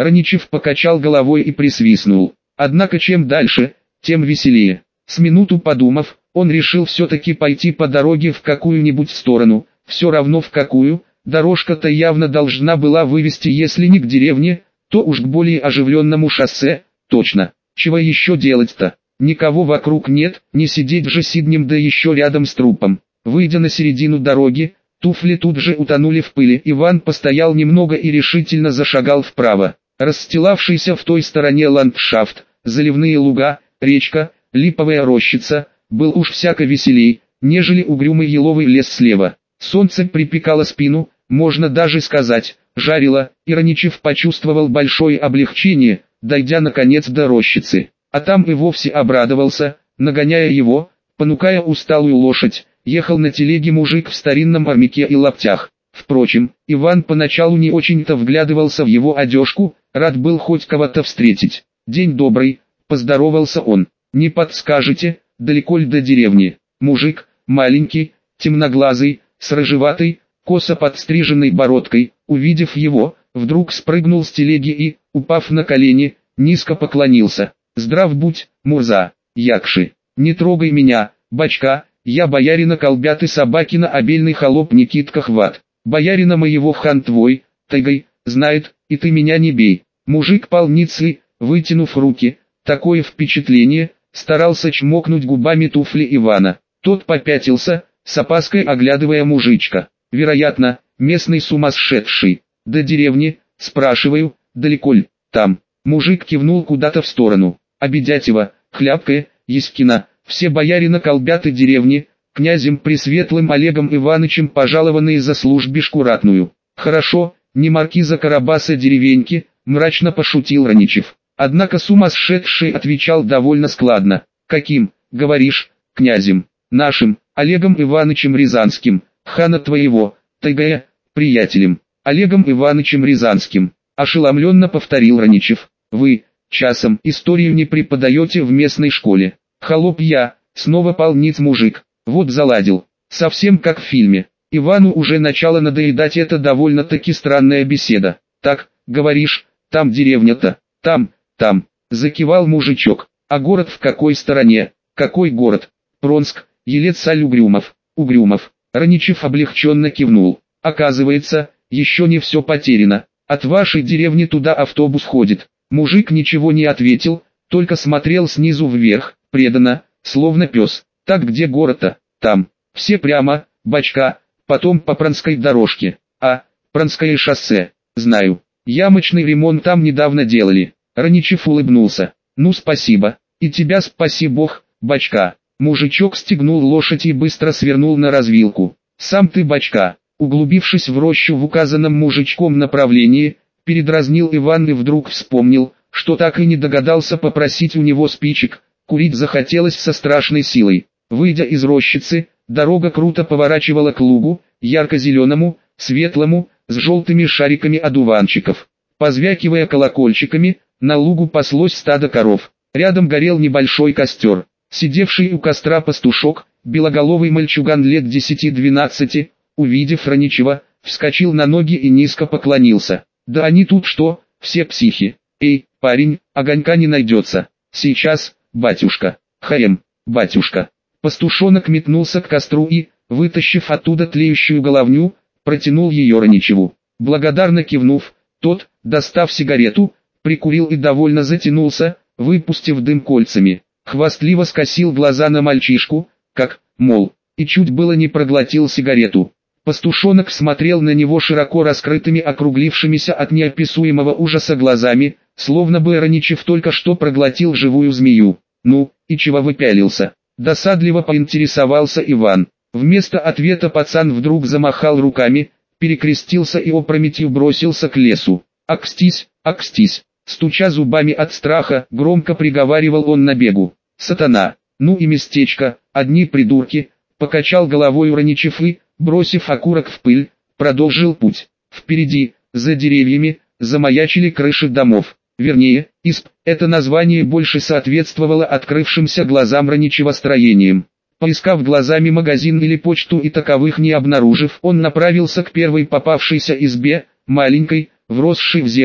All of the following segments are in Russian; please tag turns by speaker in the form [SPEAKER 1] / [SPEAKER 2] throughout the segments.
[SPEAKER 1] Раничев покачал головой и присвистнул. Однако чем дальше, тем веселее. С минуту подумав, он решил все-таки пойти по дороге в какую-нибудь сторону, все равно в какую, дорожка-то явно должна была вывести если не к деревне, то уж к более оживленному шоссе, точно. Чего еще делать-то? Никого вокруг нет, не сидеть же сиднем да еще рядом с трупом. Выйдя на середину дороги, туфли тут же утонули в пыли. Иван постоял немного и решительно зашагал вправо. Расстилавшийся в той стороне ландшафт, заливные луга, речка, липовая рощица, был уж всяко веселей, нежели угрюмый еловый лес слева. Солнце припекало спину, можно даже сказать, жарило, и Раничев почувствовал большое облегчение, дойдя наконец до рощицы. А там и вовсе обрадовался, нагоняя его, понукая усталую лошадь, ехал на телеге мужик в старинном армяке и лаптях. Впрочем, Иван поначалу не очень-то вглядывался в его одежку, рад был хоть кого-то встретить. «День добрый», — поздоровался он. «Не подскажете, далеко ли до деревни?» Мужик, маленький, темноглазый, с рыжеватой, косо подстриженной бородкой, увидев его, вдруг спрыгнул с телеги и, упав на колени, низко поклонился. «Здрав будь, Мурза, Якши, не трогай меня, бачка, я боярина Колбяты Собакина обельный холоп Никитка Хват. Боярина моего хан твой, тайгай, знает, и ты меня не бей». Мужик пал ниц и, вытянув руки, такое впечатление, старался чмокнуть губами туфли Ивана. Тот попятился, с опаской оглядывая мужичка. Вероятно, местный сумасшедший. «До деревни, спрашиваю, далеко ли?» «Там». Мужик кивнул куда-то в сторону. Обедятева, Хлябкая, Ескина, все боярина Колбяты деревни, князем Пресветлым Олегом Иванычем пожалованные за службишку ратную. «Хорошо, не маркиза Карабаса деревеньки», мрачно пошутил Раничев. Однако сумасшедший отвечал довольно складно. «Каким, говоришь, князем?» «Нашим, Олегом Иванычем Рязанским, хана твоего, тайгая, приятелем, Олегом Иванычем Рязанским», ошеломленно повторил Раничев. «Вы, часом, историю не преподаете в местной школе?» «Холоп я», снова пал ниц мужик. «Вот заладил, совсем как в фильме». Ивану уже начало надоедать эта довольно-таки странная беседа. «Так, говоришь, там деревня-то?» Там», закивал мужичок. «А город в какой стороне?» «Какой город?» «Пронск, Елец-Аль-Угрюмов». «Угрюмов». Раничев облегченно кивнул. «Оказывается, еще не все потеряно. От вашей деревни туда автобус ходит». Мужик ничего не ответил, только смотрел снизу вверх, преданно, словно пес. «Так где город-то?» «Там. Все прямо, бачка, потом по Пронской дорожке». «А, Пронское шоссе. Знаю. Ямочный ремонт там недавно делали». Раничев улыбнулся. «Ну спасибо. И тебя спаси Бог, бачка». Мужичок стегнул лошадь и быстро свернул на развилку. «Сам ты, бачка». Углубившись в рощу в указанном мужичком направлении, передразнил Иван и вдруг вспомнил, что так и не догадался попросить у него спичек. Курить захотелось со страшной силой. Выйдя из рощицы, дорога круто поворачивала к лугу, ярко-зеленому, светлому, с желтыми шариками одуванчиков. Позвякивая колокольчиками, на лугу паслось стадо коров. Рядом горел небольшой костер. Сидевший у костра пастушок, белоголовый мальчуган лет 10-12, увидев Раничева, вскочил на ноги и низко поклонился. «Да они тут что, все психи? Эй, парень, огонька не найдется». «Сейчас, батюшка». «Хаем, батюшка». Пастушонок метнулся к костру и, вытащив оттуда тлеющую головню, протянул ее Раничеву. Благодарно кивнув, тот, достав сигарету, прикурил и довольно затянулся, выпустив дым кольцами. Хвастливо скосил глаза на мальчишку, как, мол, и чуть было не проглотил сигарету. Пастушонок смотрел на него широко раскрытыми округлившимися от неописуемого ужаса глазами, словно бы Раничев только что проглотил живую змею. «Ну, и чего выпялился?» Досадливо поинтересовался Иван. Вместо ответа пацан вдруг замахал руками, перекрестился и опрометью бросился к лесу. «Акстись, акстись!» Стуча зубами от страха, громко приговаривал он на бегу. «Сатана! Ну и местечко, одни придурки!» Покачал головой Раничев и, бросив окурок в пыль, продолжил путь. Впереди, за деревьями, замаячили крыши домов. Вернее, исп, это название больше соответствовало открывшимся глазам Раничева строениям. Поискав глазами магазин или почту и таковых не обнаружив, он направился к первой попавшейся избе, маленькой, вросшей в землю,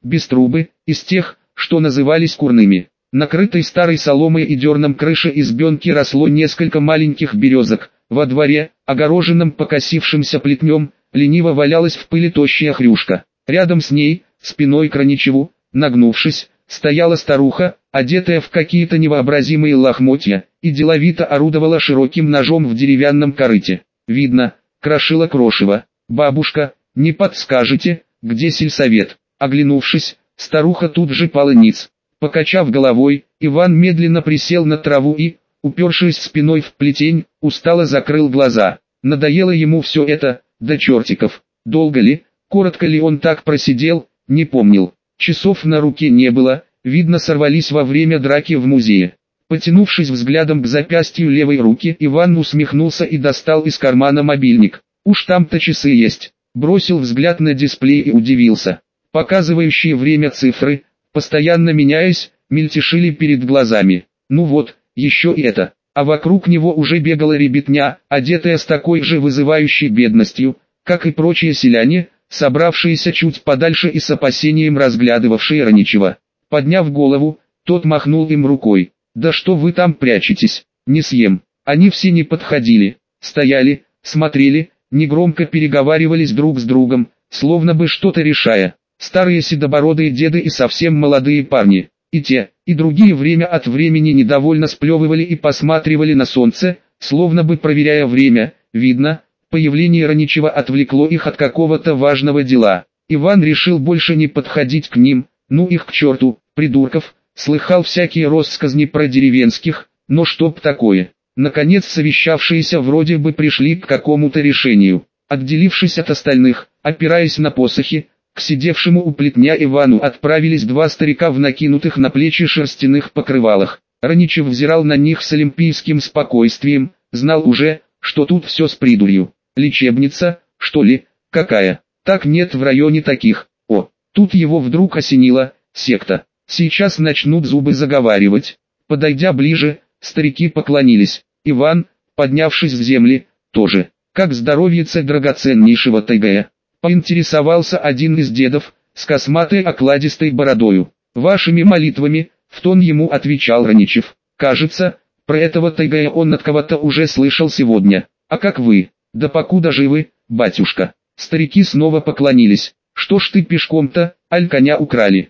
[SPEAKER 1] без трубы, из тех, что назывались курными. Накрытой старой соломой и дерном крыши избенки росло несколько маленьких березок. Во дворе, огороженном покосившимся плетнем, лениво валялась в пыли тощая хрюшка. Рядом с ней, спиной к Раничеву, нагнувшись, стояла старуха, одетая в какие-то невообразимые лохмотья, и деловито орудовала широким ножом в деревянном корыте. Видно, крошила крошево. «Бабушка, не подскажете, где сельсовет?» Оглянувшись, старуха тут же пала ниц. Покачав головой, Иван медленно присел на траву и, упершись спиной в плетень, устало закрыл глаза. Надоело ему все это, до чертиков. Долго ли, коротко ли он так просидел, не помнил. Часов на руке не было, видно, сорвались во время драки в музее. Потянувшись взглядом к запястью левой руки, Иван усмехнулся и достал из кармана мобильник. Уж там-то часы есть. Бросил взгляд на дисплей и удивился. Показывающие время цифры, постоянно меняясь, мельтешили перед глазами. Ну вот, еще и это. А вокруг него уже бегала ребятня, одетая с такой же вызывающей бедностью, как и прочие селяне, собравшиеся чуть подальше и с опасением разглядывавшие Раничева. Подняв голову, тот махнул им рукой. «Да что вы там прячетесь? Не съем». Они все не подходили, стояли, смотрели, негромко переговаривались друг с другом, словно бы что-то решая. Старые седобородые деды и совсем молодые парни. И те, и другие время от времени недовольно сплевывали и посматривали на солнце, словно бы проверяя время. Видно, появление Раничева отвлекло их от какого-то важного дела. Иван решил больше не подходить к ним. Ну их к черту, придурков. Слыхал всякие россказни про деревенских, но чтоб такое. Наконец совещавшиеся вроде бы пришли к какому-то решению. Отделившись от остальных, опираясь на посохи, к сидевшему у плетня Ивану отправились два старика в накинутых на плечи шерстяных покрывалах. Раничев взирал на них с олимпийским спокойствием, знал уже, что тут все с придурью. Лечебница, что ли, какая? Так нет в районе таких. О, тут его вдруг осенило, секта. Сейчас начнут зубы заговаривать. Подойдя ближе, старики поклонились. Иван, поднявшись в земли, тоже. Как здоровьица драгоценнейшего тайгая? Поинтересовался один из дедов, с косматой окладистой бородою. Вашими молитвами, в тон ему отвечал Раничев. Кажется, про этого тайгая он от кого-то уже слышал сегодня. А как вы? Да покуда живы, батюшка. Старики снова поклонились. Что ж ты пешком-то, аль коня украли?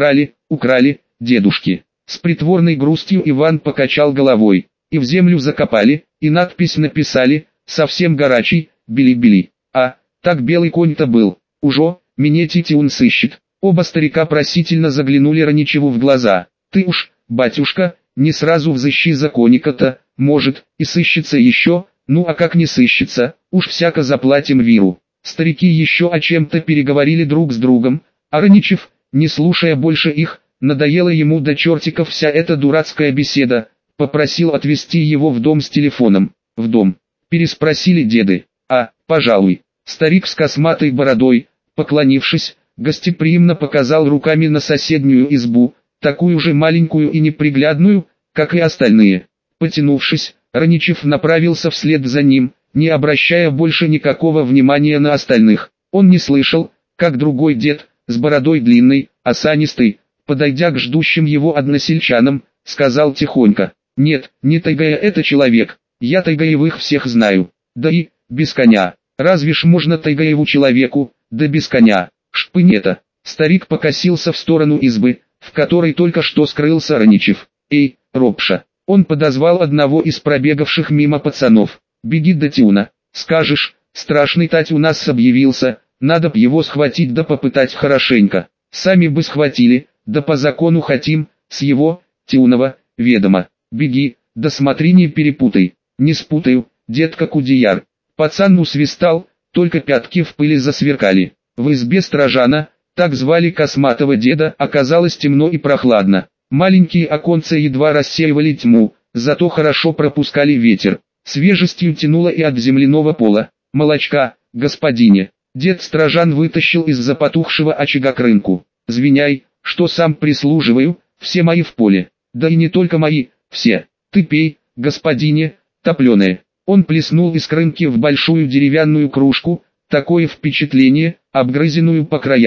[SPEAKER 1] Украли, дедушки. С притворной грустью Иван покачал головой. И в землю закопали, и надпись написали, совсем горячий, били-били. А, так белый конь-то был. Ужо, меня Титиун сыщет. Оба старика просительно заглянули Раничеву в глаза. Ты уж, батюшка, не сразу взыщи за коника-то, может, и сыщется еще, ну а как не сыщется, уж всяко заплатим виру. Старики еще о чем-то переговорили друг с другом, а Раничев, не слушая больше их, надоела ему до чертиков вся эта дурацкая беседа, попросил отвезти его в дом с телефоном. В дом? Переспросили деды. А, пожалуй. Старик с косматой бородой, поклонившись, гостеприимно показал руками на соседнюю избу, такую же маленькую и неприглядную, как и остальные. Потянувшись, Раничев направился вслед за ним, не обращая больше никакого внимания на остальных. Он не слышал, как другой дед, с бородой длинной, осанистой, подойдя к ждущим его односельчанам, сказал тихонько: «Нет, не тайгая это человек, я тайгаевых всех знаю, да и, без коня, разве ж можно тайгаеву человеку, да без коня, шпынета». Старик покосился в сторону избы, в которой только что скрылся Раничев. «Эй, Ропша!» Он подозвал одного из пробегавших мимо пацанов. «Беги до Тиуна, скажешь, страшный тать у нас объявился, надо б его схватить да попытать хорошенько. Сами бы схватили, да по закону хотим, с его, Тиунова, ведома. Беги, да смотри не перепутай». «Не спутаю, детка Кудеяр». Пацан усвистал, только пятки в пыли засверкали. В избе Стражана, так звали косматого деда, оказалось темно и прохладно. Маленькие оконца едва рассеивали тьму, зато хорошо пропускали ветер. Свежестью тянуло и от земляного пола. «Молочка, господине». Дед Стражан вытащил из-за потухшего очага крынку. «Звиняй, что сам прислуживаю, все мои в поле. Да и не только мои, все. Ты пей, господине, топленое». Он плеснул из крынки в большую деревянную кружку, такое впечатление, обгрызенную по краям.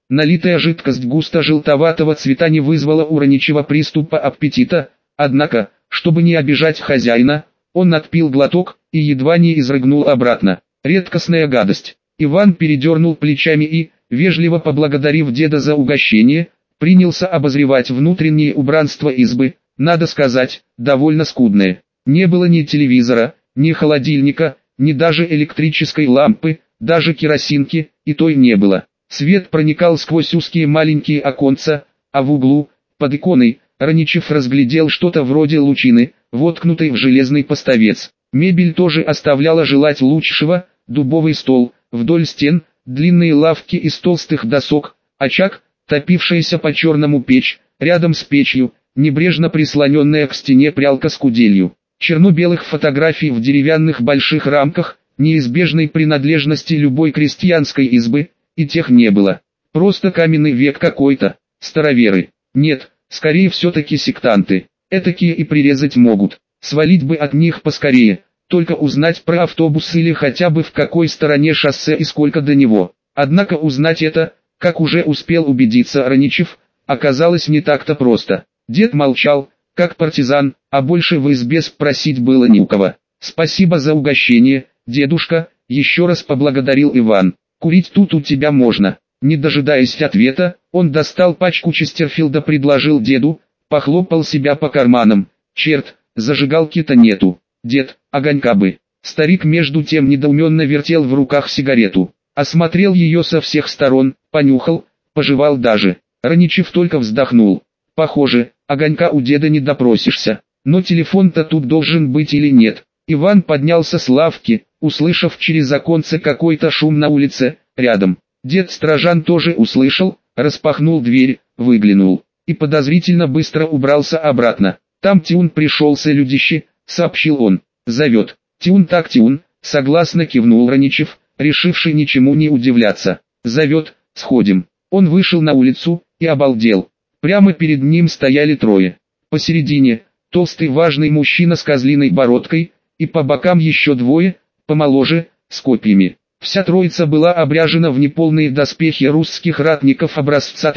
[SPEAKER 1] Налитая жидкость густо-желтоватого цвета не вызвала у Раничева приступа аппетита, однако, чтобы не обижать хозяина, он отпил глоток и едва не изрыгнул обратно. Редкостная гадость. Иван передернул плечами и, вежливо поблагодарив деда за угощение, принялся обозревать внутреннее убранство избы, надо сказать, довольно скудное. Не было ни телевизора, ни холодильника, ни даже электрической лампы, даже керосинки, и той не было. Свет проникал сквозь узкие маленькие оконца, а в углу, под иконой, Раничев разглядел что-то вроде лучины, воткнутой в железный поставец. Мебель тоже оставляла желать лучшего: дубовый стол, вдоль стен, длинные лавки из толстых досок, очаг, топившаяся по-черному печь, рядом с печью, небрежно прислоненная к стене прялка с куделью. Черно-белых фотографий в деревянных больших рамках, неизбежной принадлежности любой крестьянской избы, и тех не было. Просто каменный век какой-то, староверы. Нет, скорее все-таки сектанты. Этакие и прирезать могут. Свалить бы от них поскорее, только узнать про автобус или хотя бы в какой стороне шоссе и сколько до него. Однако узнать это, как уже успел убедиться Раничев, оказалось не так-то просто. Дед молчал, как партизан, а больше в избе спросить было не у кого. «Спасибо за угощение, дедушка», — еще раз поблагодарил Иван. «Курить тут у тебя можно». Не дожидаясь ответа, он достал пачку Честерфилда, предложил деду, похлопал себя по карманам. «Черт, зажигалки-то нету. Дед, огонька бы». Старик между тем недоуменно вертел в руках сигарету. Осмотрел ее со всех сторон, понюхал, пожевал даже. Раничев только вздохнул. Похоже, огонька у деда не допросишься. Но телефон-то тут должен быть или нет? Иван поднялся с лавки, услышав через оконце какой-то шум на улице, рядом. Дед Стражан тоже услышал, распахнул дверь, выглянул. И подозрительно быстро убрался обратно. «Там Тиун пришелся, людище», — сообщил он. «Зовет». «Тиун так Тиун», — согласно кивнул Раничев, решивший ничему не удивляться. «Зовет, сходим». Он вышел на улицу и обалдел. Прямо перед ним стояли трое. Посередине — толстый важный мужчина с козлиной бородкой, и по бокам еще двое, помоложе, с копьями. Вся троица была обряжена в неполные доспехи русских ратников образца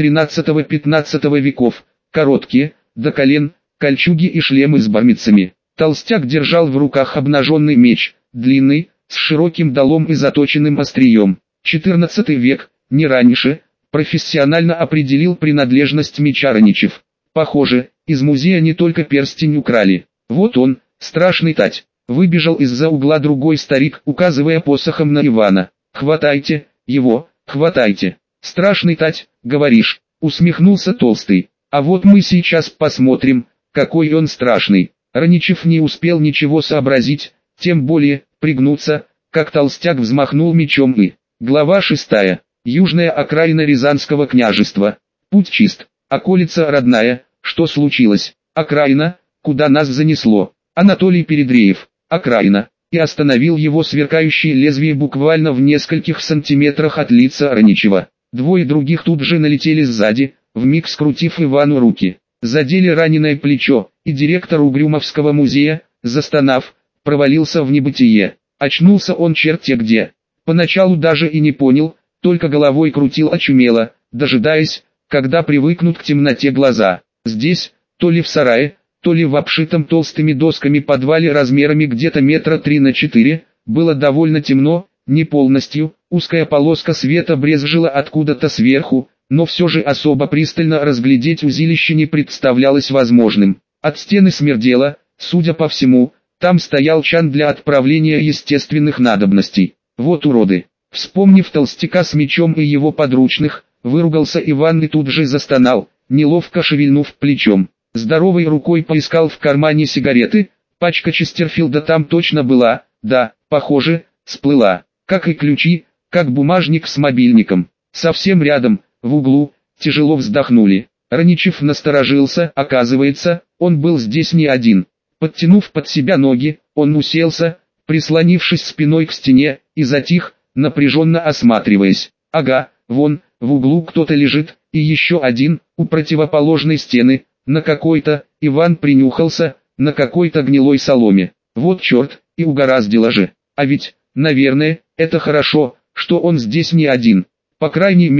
[SPEAKER 1] 13-15 веков, короткие, до колен, кольчуги и шлемы с бармицами. Толстяк держал в руках обнаженный меч, длинный, с широким долом и заточенным острием. 14 век, не раньше, профессионально определил принадлежность меча Раничев. Похоже, из музея не только перстень украли. Вот он, страшный тать. Выбежал из-за угла другой старик, указывая посохом на Ивана. «Хватайте его, хватайте!» «Страшный тать, говоришь?» — усмехнулся толстый. «А вот мы сейчас посмотрим, какой он страшный». Раничев не успел ничего сообразить, тем более пригнуться, как толстяк взмахнул мечом и... Глава 6. Южная окраина Рязанского княжества. Путь чист. Околица родная. Что случилось? Окраина, куда нас занесло? Анатолий Передреев. Окраина. И остановил его сверкающее лезвие буквально в нескольких сантиметрах от лица Раничева. Двое других тут же налетели сзади, вмиг скрутив Ивану руки. Задели раненое плечо, и директор Угрюмовского музея, застонав, провалился в небытие. Очнулся он черт где. Поначалу даже и не понял, только головой крутил очумело, дожидаясь, когда привыкнут к темноте глаза. Здесь, то ли в сарае, то ли в обшитом толстыми досками подвале размерами где-то метра 3 на 4, было довольно темно, не полностью, узкая полоска света брезжила откуда-то сверху, но все же особо пристально разглядеть узилище не представлялось возможным. От стены смердело, судя по всему, там стоял чан для отправления естественных надобностей. Вот уроды. Вспомнив толстяка с мечом и его подручных, выругался Иван и тут же застонал, неловко шевельнув плечом. Здоровой рукой поискал в кармане сигареты, пачка Честерфилда там точно была, да, похоже, сплыла, как и ключи, как бумажник с мобильником. Совсем рядом, в углу, тяжело вздохнули. Раничев насторожился, оказывается, он был здесь не один. Подтянув под себя ноги, он уселся, прислонившись спиной к стене, и затих, напряженно осматриваясь. Ага, вон, в углу кто-то лежит, и еще один, у противоположной стены, на какой-то, Иван принюхался, на какой-то гнилой соломе. Вот черт, и угораздило же. А ведь, наверное, это хорошо, что он здесь не один. По крайней мере,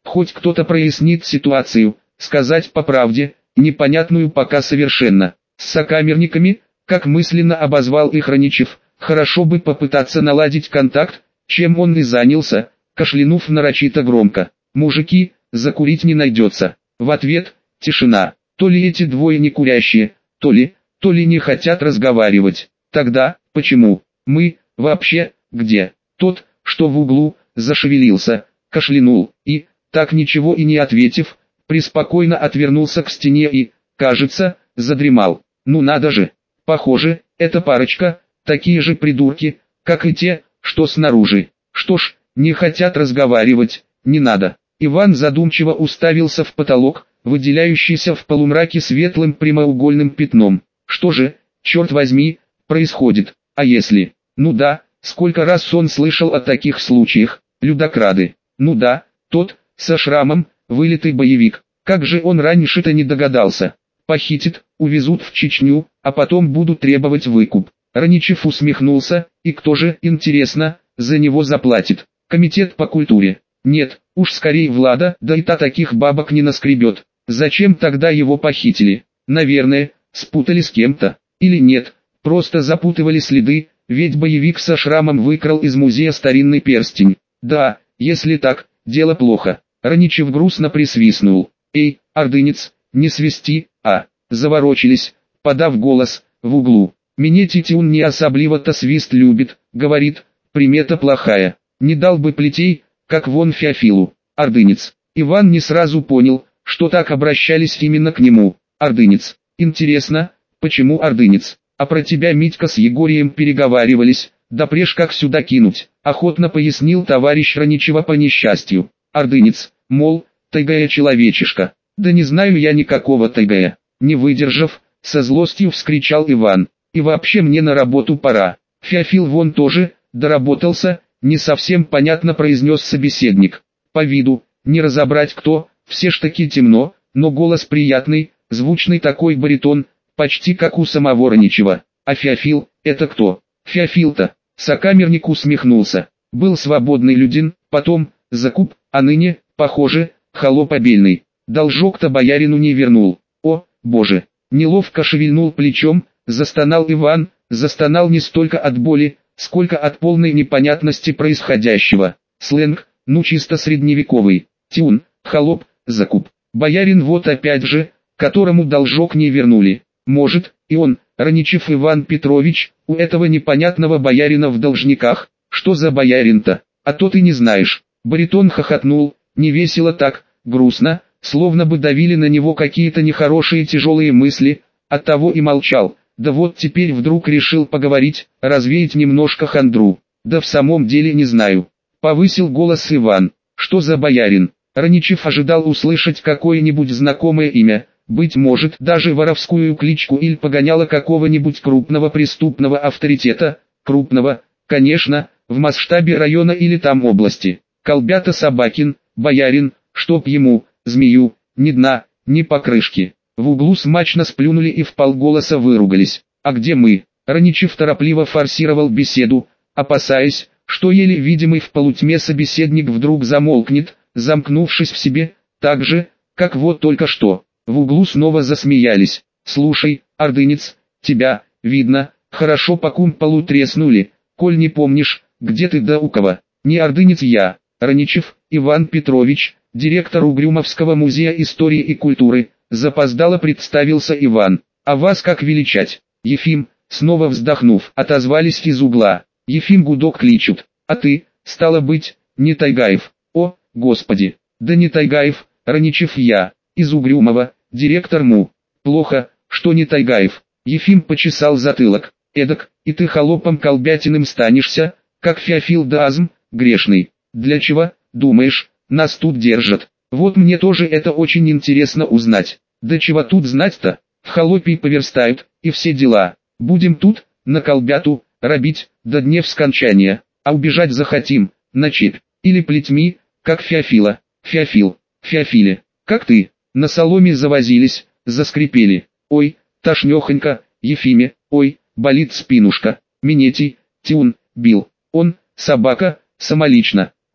[SPEAKER 1] Хоть кто-то прояснит ситуацию, сказать по правде, непонятную пока совершенно. С сокамерниками, как мысленно обозвал их Раничев, хорошо бы попытаться наладить контакт, чем он и занялся, кашлянув нарочито громко. «Мужики, закурить не найдется». В ответ – тишина. То ли эти двое не курящие, то ли не хотят разговаривать. Тогда, почему? Мы, вообще, где? Тот, что в углу, зашевелился, кашлянул, и, так ничего и не ответив, преспокойно отвернулся к стене и, кажется, задремал. Ну надо же. Похоже, эта парочка, такие же придурки, как и те, что снаружи. Что ж, не хотят разговаривать, не надо. Иван задумчиво уставился в потолок, выделяющийся в полумраке светлым прямоугольным пятном. Что же, черт возьми, происходит? А если? Ну да, сколько раз он слышал о таких случаях. Людокрады. Ну да, тот, со шрамом, вылитый боевик. Как же он раньше-то не догадался? Похитят, увезут в Чечню, а потом будут требовать выкуп. Раничев усмехнулся, и кто же, интересно, за него заплатит? Комитет по культуре. Нет, уж скорее Влада, да и та таких бабок не наскребет. Зачем тогда его похитили? Наверное, спутали с кем-то. Или нет, просто запутывали следы, ведь боевик со шрамом выкрал из музея старинный перстень. Да, если так, дело плохо. Раничев грустно присвистнул. «Эй, ордынец, не свисти, а!» Заворочились, подав голос, в углу. «Минетий Тиун не особливо-то свист любит, говорит, примета плохая. Не дал бы плетей, как вон Феофилу». Ордынец. Иван не сразу понял, что так обращались именно к нему. Ордынец. Интересно, почему ордынец? А про тебя Митька с Егорием переговаривались, да преж как сюда кинуть, охотно пояснил товарищ Раничева по несчастью. Ордынец, мол, тайгая человечишка. Да не знаю я никакого тайгая. Не выдержав, со злостью вскричал Иван. И вообще мне на работу пора. Феофил вон тоже, доработался, не совсем понятно произнес собеседник. По виду, не разобрать кто, все ж таки темно, но голос приятный, звучный такой баритон, почти как у самого Раничева. А Феофил, это кто? Феофил-то, сокамерник усмехнулся. Был свободный людин, потом, закуп, а ныне, похоже, холоп обельный. Должок-то боярину не вернул. О, боже! Неловко шевельнул плечом, застонал Иван, застонал не столько от боли, сколько от полной непонятности происходящего. Сленг, ну чисто средневековый. Тиун, холоп, закуп. Боярин вот опять же, которому должок не вернули. Может, и он, Раничев Иван Петрович, у этого непонятного боярина в должниках. Что за боярин-то? А то ты не знаешь. Баритон хохотнул, невесело так, грустно, словно бы давили на него какие-то нехорошие тяжелые мысли, оттого и молчал. Да вот теперь вдруг решил поговорить, развеять немножко хандру. Да в самом деле не знаю. Повысил голос Иван. Что за боярин? Раничев ожидал услышать какое-нибудь знакомое имя, быть может даже воровскую кличку или погоняло какого-нибудь крупного преступного авторитета, крупного, конечно, в масштабе района или там области. Колбята Собакин, боярин, чтоб ему, змею, ни дна, ни покрышки. В углу смачно сплюнули и вполголоса выругались. А где мы? Раничев торопливо форсировал беседу, опасаясь, что еле видимый в полутьме собеседник вдруг замолкнет, замкнувшись в себе, так же, как вот только что. В углу снова засмеялись. «Слушай, ордынец, тебя, видно, хорошо по кумполу треснули, коль не помнишь, где ты да у кого. Не ордынец я, Раничев, Иван Петрович, директор Угрюмовского музея истории и культуры», запоздало представился Иван. «А вас как величать?» Ефим, снова вздохнув, отозвались из угла. «Ефим гудок кличут. А ты, стало быть, не Тайгаев?» «О, господи, да не Тайгаев, Раничев я, из Угрюмова, директор МУ». «Плохо, что не Тайгаев». Ефим почесал затылок. «Эдак, и ты холопом колбятиным станешься, как Феофил да Азм, грешный. Для чего, думаешь, нас тут держат? Вот мне тоже это очень интересно узнать. Да чего тут знать-то? В холопии поверстают, и все дела. Будем тут, на колбяту, робить, до днев скончания, а убежать захотим, на чепь, или плетьми, как Феофила. Феофил, Феофиле, как ты, на соломе завозились, заскрипели. Ой, тошнехонько, Ефиме, ой, болит спинушка. Минетий, Тиун, бил. Он, собака, самолично. Ох,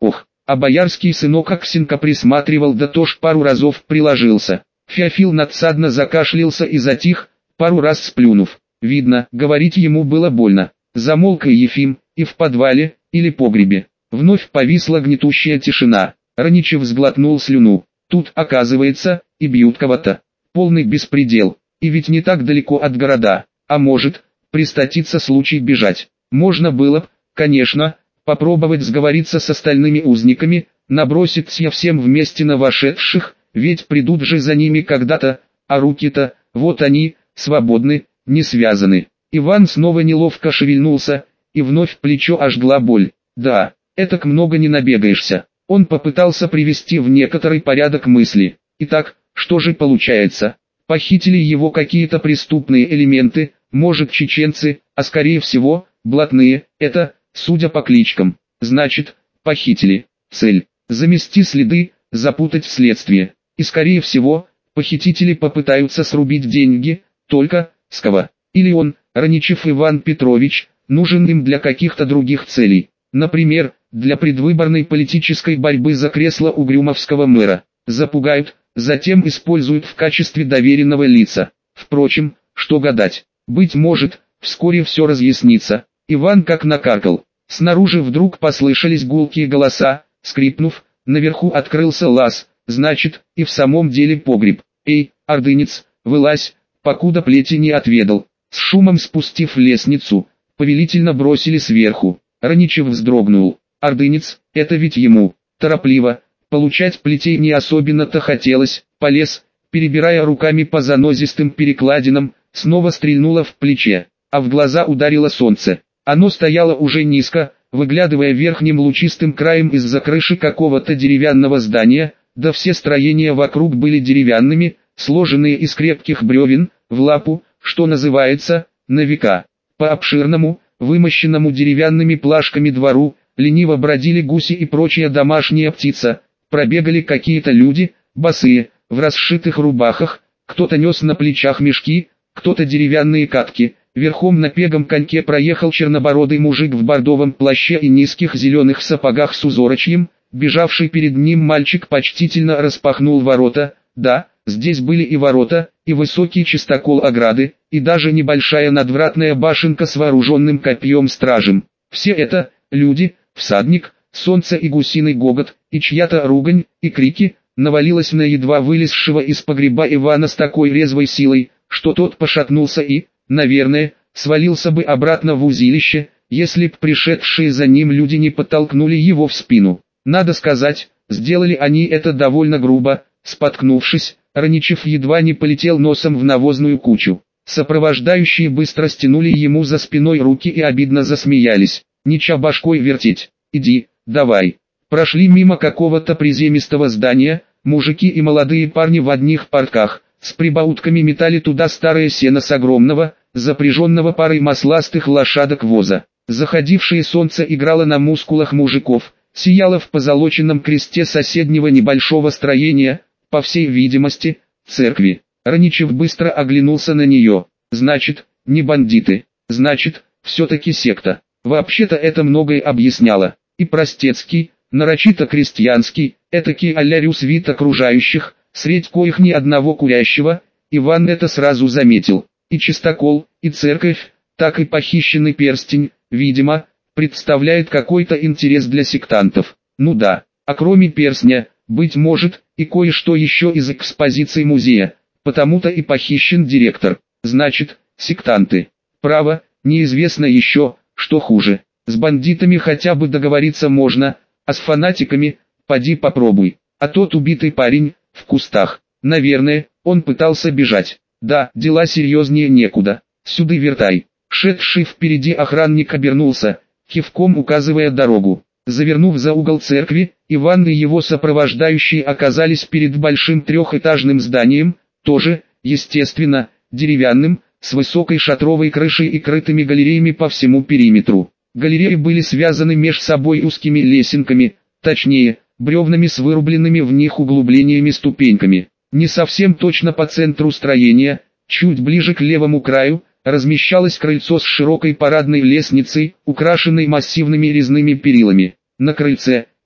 [SPEAKER 1] а боярский сынок Аксенко присматривал, да тоже пару разов приложился. Феофил надсадно закашлялся и затих, пару раз сплюнув. Видно, говорить ему было больно. Замолк и Ефим, и в подвале, или погребе. Вновь повисла гнетущая тишина. Раничев сглотнул слюну. Тут, оказывается, и бьют кого-то. Полный беспредел. И ведь не так далеко от города. А может, пристатится случай бежать. Можно было б, конечно, попробовать сговориться с остальными узниками, наброситься всем вместе на вошедших, ведь придут же за ними когда-то, а руки-то, вот они, свободны, не связаны. Иван снова неловко шевельнулся, и вновь плечо ожгла боль. Да, этак много не набегаешься. Он попытался привести в некоторый порядок мысли. Итак, что же получается? Похитили его какие-то преступные элементы, может чеченцы, а скорее всего, блатные, это, судя по кличкам. Значит, похитили. Цель – замести следы, запутать следствие. И скорее всего, похитители попытаются срубить деньги, только, с кого? Или он, Раничев Иван Петрович, нужен им для каких-то других целей. Например, для предвыборной политической борьбы за кресло угрюмовского мэра. Запугают, затем используют в качестве доверенного лица. Впрочем, что гадать. Быть может, вскоре все разъяснится. Иван как накаркал. Снаружи вдруг послышались гулкие голоса, скрипнув, наверху открылся лаз, значит, и в самом деле погреб. «Эй, ордынец, вылазь, покуда плети не отведал». С шумом спустив лестницу, повелительно бросили сверху. Раничев вздрогнул. Ордынец, это ведь ему. Торопливо, получать плетей не особенно-то хотелось, полез, перебирая руками по занозистым перекладинам, снова стрельнуло в плече, а в глаза ударило солнце. Оно стояло уже низко, выглядывая верхним лучистым краем из-за крыши какого-то деревянного здания, да все строения вокруг были деревянными, сложенные из крепких бревен, в лапу, что называется, на века. По обширному, вымощенному деревянными плашками двору, лениво бродили гуси и прочая домашняя птица, пробегали какие-то люди, босые, в расшитых рубахах, кто-то нес на плечах мешки, кто-то деревянные катки, верхом на пегом коньке проехал чернобородый мужик в бордовом плаще и низких зеленых сапогах с узорочьем, бежавший перед ним мальчик почтительно распахнул ворота, да, здесь были и ворота, и высокий чистокол ограды, и даже небольшая надвратная башенка с вооруженным копьем-стражем. Все это, люди, всадник, солнце и гусиный гогот, и чья-то ругань, и крики, навалилось на едва вылезшего из погреба Ивана с такой резвой силой, что тот пошатнулся и, наверное, свалился бы обратно в узилище, если б пришедшие за ним люди не подтолкнули его в спину. Надо сказать, сделали они это довольно грубо, споткнувшись, Раничев едва не полетел носом в навозную кучу. Сопровождающие быстро стянули ему за спиной руки и обидно засмеялись. «Нича башкой вертеть, иди, давай». Прошли мимо какого-то приземистого здания, мужики и молодые парни в одних портках, с прибаутками метали туда старое сено с огромного, запряженного парой масластых лошадок воза. Заходившее солнце играло на мускулах мужиков, сияло в позолоченном кресте соседнего небольшого строения, по всей видимости, церкви. Раничев быстро оглянулся на нее. Значит, не бандиты, значит, все-таки секта. Вообще-то это многое объясняло. И простецкий, нарочито крестьянский, этакий а-ля Рюс вид окружающих, средь коих ни одного курящего, Иван это сразу заметил. И чистокол, и церковь, так и похищенный перстень, видимо, представляет какой-то интерес для сектантов. Ну да, а кроме перстня, быть может, и кое-что еще из экспозиции музея, потому-то и похищен директор. Значит, сектанты. Право, неизвестно еще, что хуже. С бандитами хотя бы договориться можно, а с фанатиками, поди попробуй. А тот убитый парень, в кустах, наверное, он пытался бежать. Да, дела серьезнее некуда. Сюда вертай. Шедший впереди охранник обернулся, кивком указывая дорогу. Завернув за угол церкви, Иван и его сопровождающие оказались перед большим трехэтажным зданием, тоже, естественно, деревянным, с высокой шатровой крышей и крытыми галереями по всему периметру. Галереи были связаны меж собой узкими лесенками, точнее, бревнами с вырубленными в них углублениями-ступеньками. Не совсем точно по центру строения, чуть ближе к левому краю, размещалось крыльцо с широкой парадной лестницей, украшенной массивными резными перилами. На крыльце,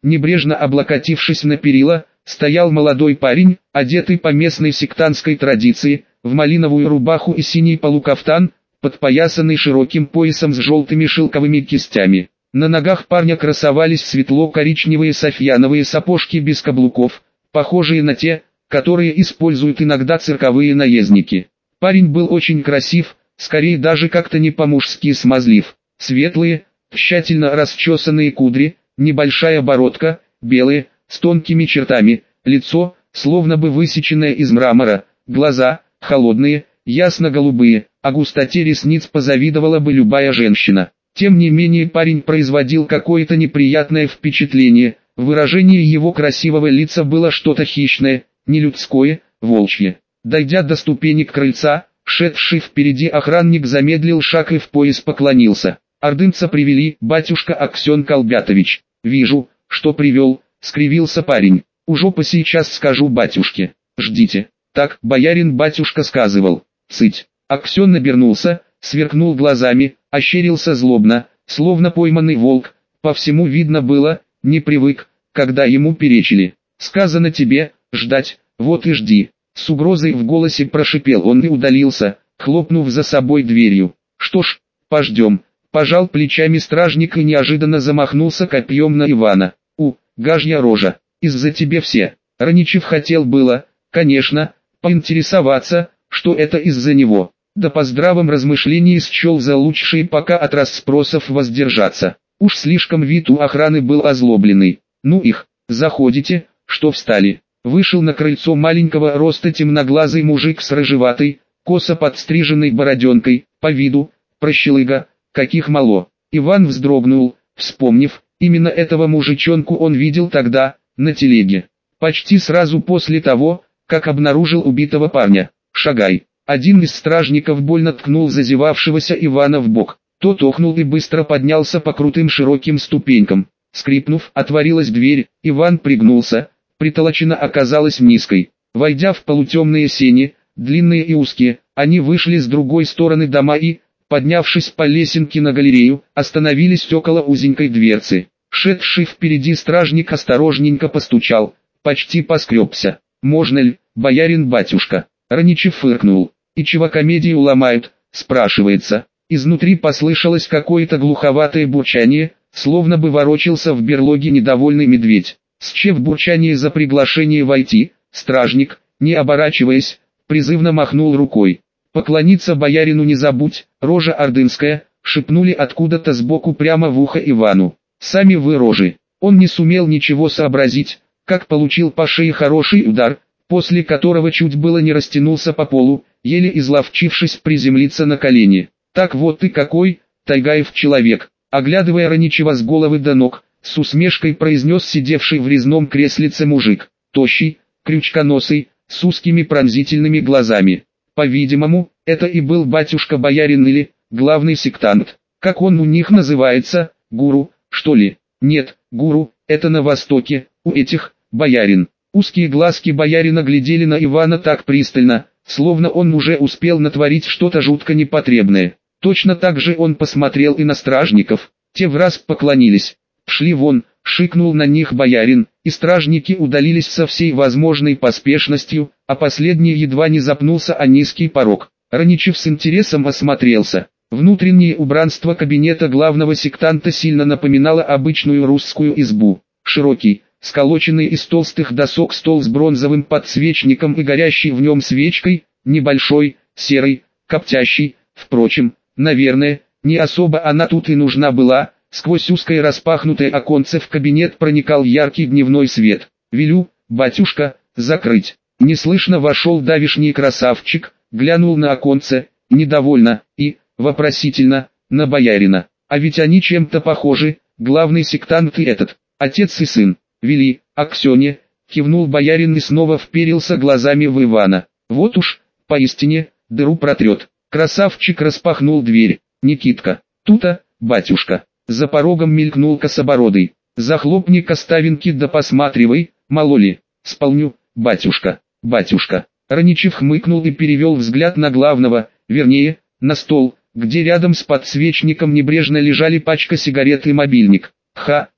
[SPEAKER 1] небрежно облокотившись на перила, стоял молодой парень, одетый по местной сектантской традиции, в малиновую рубаху и синий полукафтан, подпоясанный широким поясом с желтыми шелковыми кистями. На ногах парня красовались светло-коричневые софьяновые сапожки без каблуков, похожие на те, которые используют иногда цирковые наездники. Парень был очень красив, скорее даже как-то не по-мужски смазлив. Светлые, тщательно расчесанные кудри, небольшая бородка, белые, с тонкими чертами, лицо, словно бы высеченное из мрамора, глаза, холодные, ясно-голубые, о густоте ресниц позавидовала бы любая женщина. Тем не менее парень производил какое-то неприятное впечатление, в выражении его красивого лица было что-то хищное, нелюдское, волчье. Дойдя до ступенек крыльца, шедший впереди охранник замедлил шаг и в пояс поклонился. Ордынца привели, батюшка Аксен Колбятович. Вижу, что привел, скривился парень. Ужо посейчас скажу батюшке. Ждите. Так, боярин батюшка сказывал. Цыть. Аксен обернулся, сверкнул глазами, ощерился злобно, словно пойманный волк. По всему видно было, не привык, когда ему перечили. Сказано тебе, ждать, вот и жди. С угрозой в голосе прошипел он и удалился, хлопнув за собой дверью. Что ж, пождем. Пожал плечами стражник и неожиданно замахнулся копьем на Ивана. Гажья рожа, из-за тебя все. Раничев хотел было, конечно, поинтересоваться, что это из-за него. Да по здравом размышлении счел за лучшее пока от расспросов воздержаться. Уж слишком вид у охраны был озлобленный. Ну их, заходите, что встали. Вышел на крыльцо маленького роста темноглазый мужик с рыжеватой, косо подстриженной бороденкой, по виду, прощелыга, каких мало. Иван вздрогнул, вспомнив, именно этого мужичонку он видел тогда, на телеге. Почти сразу после того, как обнаружил убитого парня. Шагай. Один из стражников больно ткнул зазевавшегося Ивана в бок. Тот охнул и быстро поднялся по крутым широким ступенькам. Скрипнув, отворилась дверь, Иван пригнулся, притолочена оказалась низкой. Войдя в полутемные сени, длинные и узкие, они вышли с другой стороны дома и, поднявшись по лесенке на галерею, остановились около узенькой дверцы. Шедший впереди стражник осторожненько постучал, почти поскребся. «Можно ли, боярин-батюшка?» Раничев фыркнул. «И чего комедию ломают?» спрашивается. Изнутри послышалось какое-то глуховатое бурчание, словно бы ворочался в берлоге недовольный медведь. Счев бурчание за приглашение войти, стражник, не оборачиваясь, призывно махнул рукой. «Поклониться боярину не забудь, рожа ордынская», шепнули откуда-то сбоку прямо в ухо Ивану. «Сами вы рожи». Он не сумел ничего сообразить, как получил по шее хороший удар, после которого чуть было не растянулся по полу, еле изловчившись приземлиться на колени. «Так вот ты какой, Тайгаев человек», оглядывая Раничева с головы до ног, с усмешкой произнес сидевший в резном креслице мужик, тощий, крючконосый, с узкими пронзительными глазами. По-видимому, это и был батюшка-боярин или главный сектант. Как он у них называется, гуру, что ли? Нет, гуру, это на востоке, у этих, боярин. Узкие глазки боярина глядели на Ивана так пристально, словно он уже успел натворить что-то жутко непотребное. Точно так же он посмотрел и на стражников, те враз поклонились. «Шли вон», шикнул на них боярин, и стражники удалились со всей возможной поспешностью, а последний едва не запнулся о низкий порог. Раничев с интересом осмотрелся. Внутреннее убранство кабинета главного сектанта сильно напоминало обычную русскую избу. Широкий, сколоченный из толстых досок стол с бронзовым подсвечником и горящей в нем свечкой, небольшой, серый, коптящий, впрочем, наверное, не особо она тут и нужна была. Сквозь узкое распахнутое оконце в кабинет проникал яркий дневной свет. «Велю, батюшка, закрыть». Неслышно вошел давишний красавчик, глянул на оконце, недовольно, и, вопросительно, на боярина. «А ведь они чем-то похожи, главный сектант и этот, отец и сын». «Вели, Аксене», кивнул боярин и снова вперился глазами в Ивана. «Вот уж, поистине, дыру протрет». Красавчик распахнул дверь. «Никитка, тута, батюшка». За порогом мелькнул кособородый. «Захлопни-ка ставинки да посматривай, мало ли». «Сполню, батюшка, батюшка». Раничев хмыкнул и перевел взгляд на главного, вернее, на стол, где рядом с подсвечником небрежно лежали пачка сигарет и мобильник. «Ха,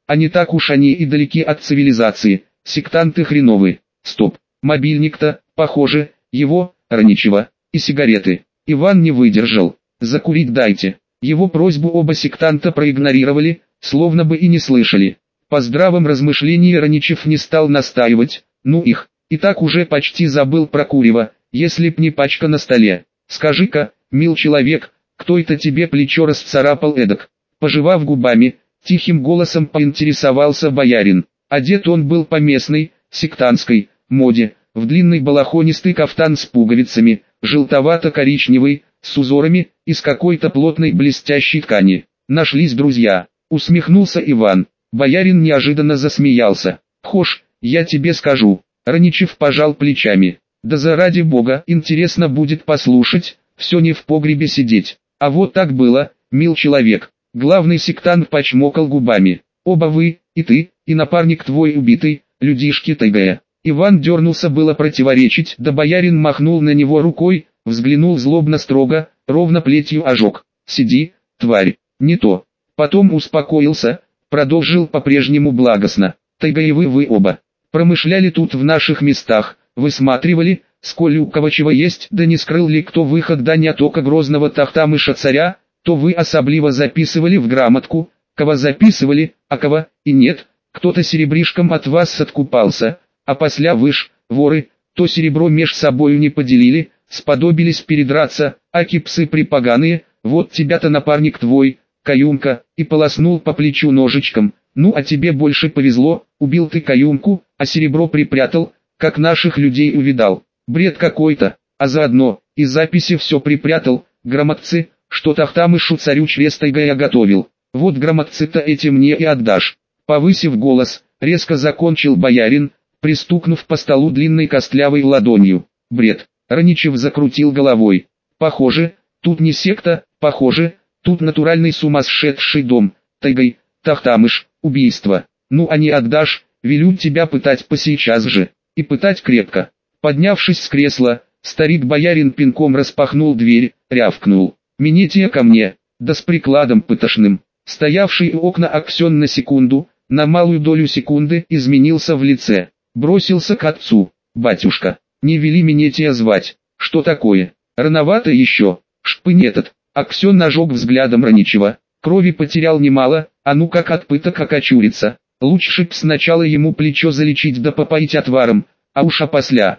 [SPEAKER 1] А не так уж они и далеки от цивилизации, сектанты хреновы. Стоп, мобильник-то, похоже, его, Раничева, и сигареты. Иван не выдержал. Закурить дайте. Его просьбу оба сектанта проигнорировали, словно бы и не слышали. По здравом размышлении Раничев не стал настаивать, ну их, и так уже почти забыл про курево, если б не пачка на столе. Скажи-ка, мил человек, кто это тебе плечо расцарапал эдак? Пожевав губами, тихим голосом поинтересовался боярин. Одет он был по местной, сектантской, моде, в длинный балахонистый кафтан с пуговицами, желтовато-коричневый, с узорами, из какой-то плотной блестящей ткани. Нашлись друзья, усмехнулся Иван. Боярин неожиданно засмеялся. Хошь, я тебе скажу. Раничев пожал плечами. Да заради бога, интересно будет послушать, все не в погребе сидеть. А вот так было, мил человек. Главный сектант почмокал губами. Оба вы, и ты, и напарник твой убитый, людишки тайгая. Иван дернулся было противоречить, да боярин махнул на него рукой, взглянул злобно строго, ровно плетью ожег. Сиди, тварь, не то. Потом успокоился, продолжил по-прежнему благостно. Тайгаевы вы оба. Промышляли тут в наших местах, высматривали, сколь у кого чего есть, да не скрыл ли кто выход да не тока грозного Тахтамыша царя, то вы особливо записывали в грамотку, кого записывали, а кого и нет, кто-то серебришком от вас откупался, а после вы ж, воры, то серебро меж собою не поделили, сподобились передраться, аки псы припоганые, вот тебя-то напарник твой, каюмка, и полоснул по плечу ножичком. Ну а тебе больше повезло, убил ты каюмку, а серебро припрятал, как наших людей увидал. Бред какой-то, а заодно, и записи все припрятал, грамотцы, что Тахтамышу царю чрез тайгая готовил. Вот грамотцы-то эти мне и отдашь. Повысив голос, резко закончил боярин, пристукнув по столу длинной костлявой ладонью. Бред. Раничев закрутил головой. Похоже, тут не секта, похоже, тут натуральный сумасшедший дом. Тайгай, Тахтамыш, убийство. Ну а не отдашь, велю тебя пытать посейчас же. И пытать крепко. Поднявшись с кресла, старик-боярин пинком распахнул дверь, рявкнул. Мините ко мне, да с прикладом пытошным. Стоявший у окна Аксен на секунду, на малую долю секунды изменился в лице. Бросился к отцу. Батюшка, не вели Минетия звать. Что такое? Рановато еще. Шпынь этот. Аксен нажег взглядом Раничева. Крови потерял немало, а ну как от пыток окочурится. Лучше б сначала ему плечо залечить да попоить отваром, а уж опосля,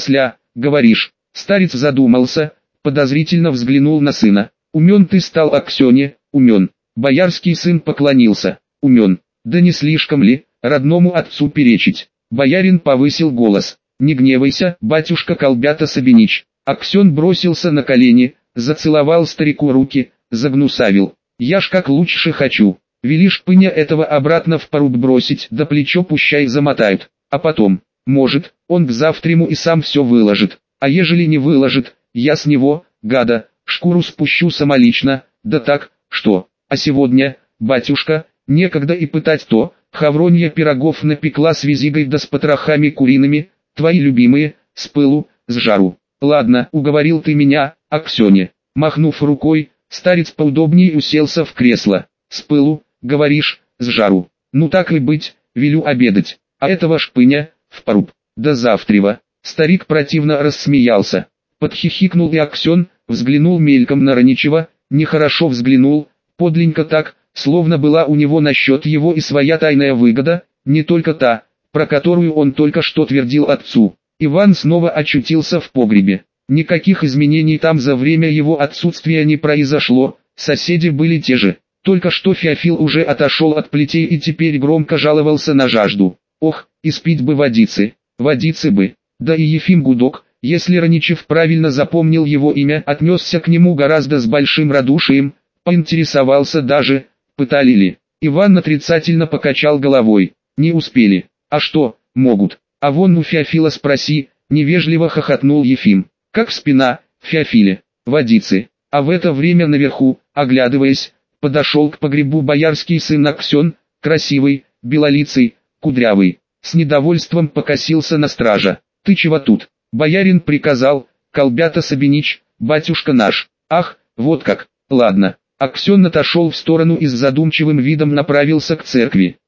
[SPEAKER 1] говоришь. Старец задумался, подозрительно взглянул на сына. Умен ты стал, Аксене, умен. Боярский сын поклонился. Умен. Да не слишком ли, родному отцу перечить? Боярин повысил голос. Не гневайся, батюшка Колбята Сабинич. Аксен бросился на колени, зацеловал старику руки, загнусавил. Я ж как лучше хочу. Велишь пыня этого обратно в поруб бросить, да плечо пущай замотают. А потом, может, он к завтраму и сам все выложит. А ежели не выложит, я с него, гада, шкуру спущу самолично. Да так, что, а сегодня, батюшка, некогда и пытать то. Хавронья пирогов напекла с визигой да с потрохами куриными, твои любимые, с пылу, с жару. Ладно, уговорил ты меня, Аксене. Махнув рукой, старец поудобнее уселся в кресло. С пылу, говоришь, с жару. Ну так и быть, велю обедать. А этого шпыня, в поруб. До завтрава. Старик противно рассмеялся. Подхихикнул и Аксен, взглянул мельком на Раничева, нехорошо взглянул, подленько так, словно была у него насчет его и своя тайная выгода, не только та, про которую он только что твердил отцу. Иван снова очутился в погребе. Никаких изменений там за время его отсутствия не произошло, соседи были те же. Только что Феофил уже отошел от плетей и теперь громко жаловался на жажду. Ох, испить бы водицы, водицы бы. Да и Ефим Гудок, если Раничев правильно запомнил его имя, отнесся к нему гораздо с большим радушием, поинтересовался даже, пытали ли. Иван отрицательно покачал головой. Не успели. А что, могут. А вон у Феофила спроси, невежливо хохотнул Ефим. Как спина, Феофиле, водицы. А в это время наверху, оглядываясь, подошел к погребу боярский сын Аксен, красивый, белолицый, кудрявый. С недовольством покосился на стража. Ты чего тут? Боярин приказал, Колбята Сабинич, батюшка наш. Ах, вот как, ладно. Аксен отошел в сторону и с задумчивым видом направился к церкви.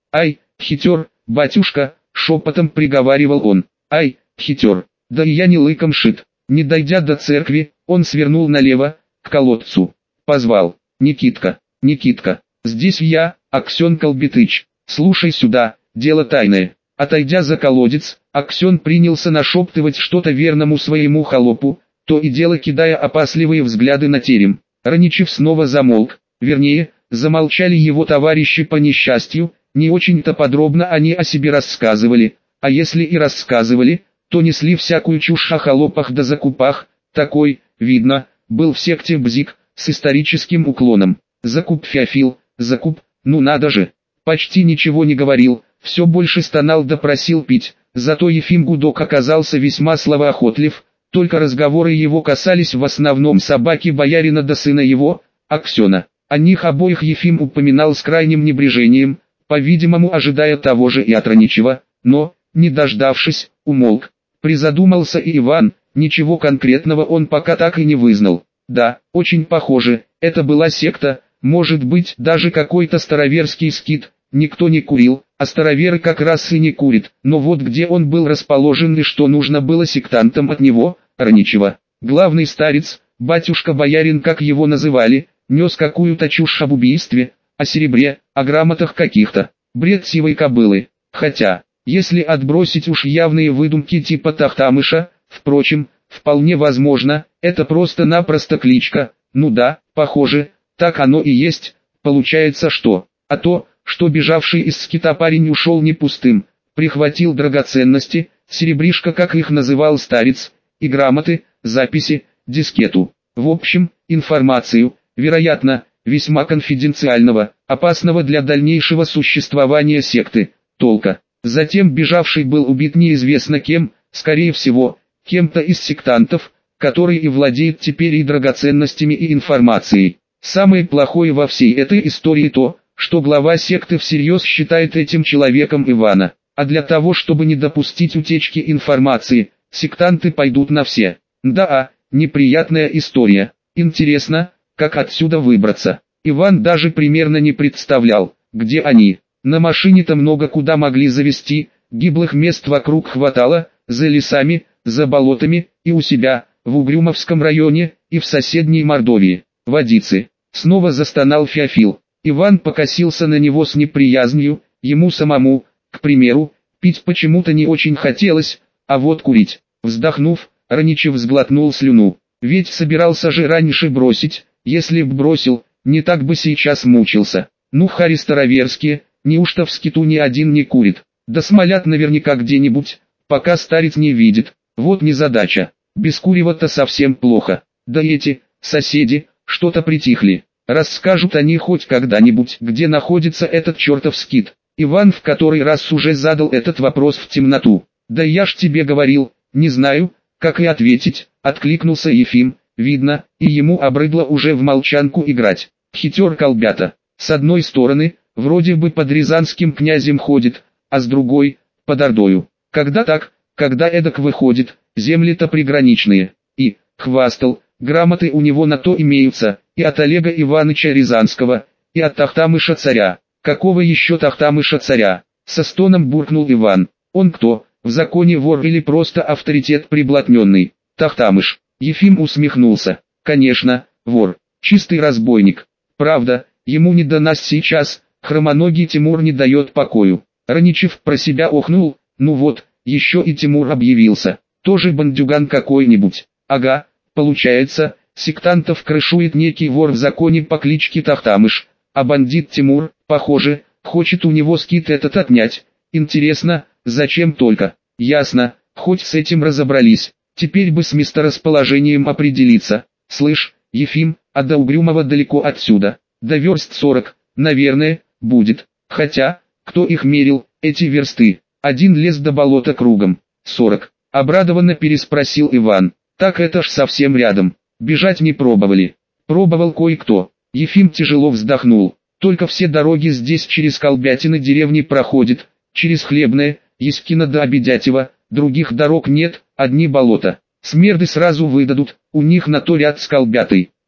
[SPEAKER 1] Ай, хитер, батюшка, шепотом приговаривал он. Ай, хитер, да и я не лыком шит. Не дойдя до церкви, он свернул налево, к колодцу. Позвал: Никитка, Никитка, здесь я, Аксен Колбитыч, слушай сюда, дело тайное. Отойдя за колодец, Аксен принялся нашептывать что-то верному своему холопу, то и дело кидая опасливые взгляды на терем. Раничев снова замолк, вернее, замолчали его товарищи по несчастью, не очень-то подробно они о себе рассказывали, а если и рассказывали, то несли всякую чушь о холопах да закупах. Такой, видно, был в секте бзик, с историческим уклоном. Закуп Феофил, закуп, ну надо же. Почти ничего не говорил, все больше стонал да просил пить, зато Ефим Гудок оказался весьма словоохотлив, только разговоры его касались в основном собаки боярина да сына его, Аксена. О них обоих Ефим упоминал с крайним небрежением, по-видимому ожидая того же и от Раничева, но, не дождавшись, умолк. Призадумался и Иван, ничего конкретного он пока так и не вызнал. Да, очень похоже, это была секта, может быть даже какой-то староверский скит. Никто не курил, а староверы как раз и не курят, но вот где он был расположен и что нужно было сектантам от него, Раничева. Главный старец, батюшка-боярин как его называли, нес какую-то чушь об убийстве, о серебре, о грамотах каких-то, бред сивой кобылы. Хотя, если отбросить уж явные выдумки типа Тахтамыша, впрочем, вполне возможно, это просто-напросто кличка. Ну да, похоже, так оно и есть. Получается что? А то, что бежавший из скита парень ушел не пустым, прихватил драгоценности, серебришко, как их называл старец, и грамоты, записи, дискету. В общем, информацию, вероятно, весьма конфиденциального, опасного для дальнейшего существования секты, толка. Затем бежавший был убит неизвестно кем, скорее всего, кем-то из сектантов, который и владеет теперь и драгоценностями и информацией. Самое плохое во всей этой истории то, что глава секты всерьез считает этим человеком Ивана, а для того, чтобы не допустить утечки информации, сектанты пойдут на все. Да, неприятная история. Интересно, как отсюда выбраться. Иван даже примерно не представлял, где они. На машине-то много куда могли завести, гиблых мест вокруг хватало, за лесами, за болотами, и у себя, в Угрюмовском районе, и в соседней Мордовии. Водицы. Снова застонал Феофил. Иван покосился на него с неприязнью, ему самому, к примеру, пить почему-то не очень хотелось, а вот курить. Вздохнув, Раничев сглотнул слюну. Ведь собирался же раньше бросить, если б бросил, не так бы сейчас мучился. Ну хари староверские, неужто в скиту ни один не курит? Да смолят наверняка где-нибудь, пока старец не видит. Вот незадача. Без курева-то совсем плохо. Да эти, соседи, что-то притихли. Расскажут они хоть когда-нибудь, где находится этот чертов скит. Иван в который раз уже задал этот вопрос в темноту. Да я ж тебе говорил, не знаю, как и ответить, откликнулся Ефим. Видно, и ему обрыдло уже в молчанку играть. Хитер колбята. С одной стороны, вроде бы под рязанским князем ходит, а с другой, под Ордою. Когда так, когда эдак выходит, земли-то приграничные. И, хвастал, грамоты у него на то имеются, и от Олега Иваныча Рязанского, и от Тахтамыша царя. Какого еще Тахтамыша царя? Со стоном буркнул Иван. Он кто, в законе вор или просто авторитет приблотненный? Тахтамыш. Ефим усмехнулся. Конечно, вор, чистый разбойник. Правда, ему не до нас сейчас, хромоногий Тимур не дает покою. Раничев про себя охнул, ну вот, еще и Тимур объявился. Тоже бандюган какой-нибудь. Ага, получается, сектантов крышует некий вор в законе по кличке Тахтамыш, а бандит Тимур, похоже, хочет у него скит этот отнять. Интересно, зачем только? Ясно, хоть с этим разобрались. Теперь бы с месторасположением определиться. Слышь, Ефим, а до Угрюмова далеко отсюда? До верст 40, наверное, будет. Хотя, кто их мерил, эти версты? Один лес до болота кругом. 40. Обрадованно переспросил Иван. Так это ж совсем рядом. Бежать не пробовали. Пробовал кое-кто. Ефим тяжело вздохнул. Только все дороги здесь через Колбятины деревни проходят, через Хлебное, Ескино до Обедятева, других дорог нет, одни болота. Смерды сразу выдадут, у них на то ряд с Колбятой.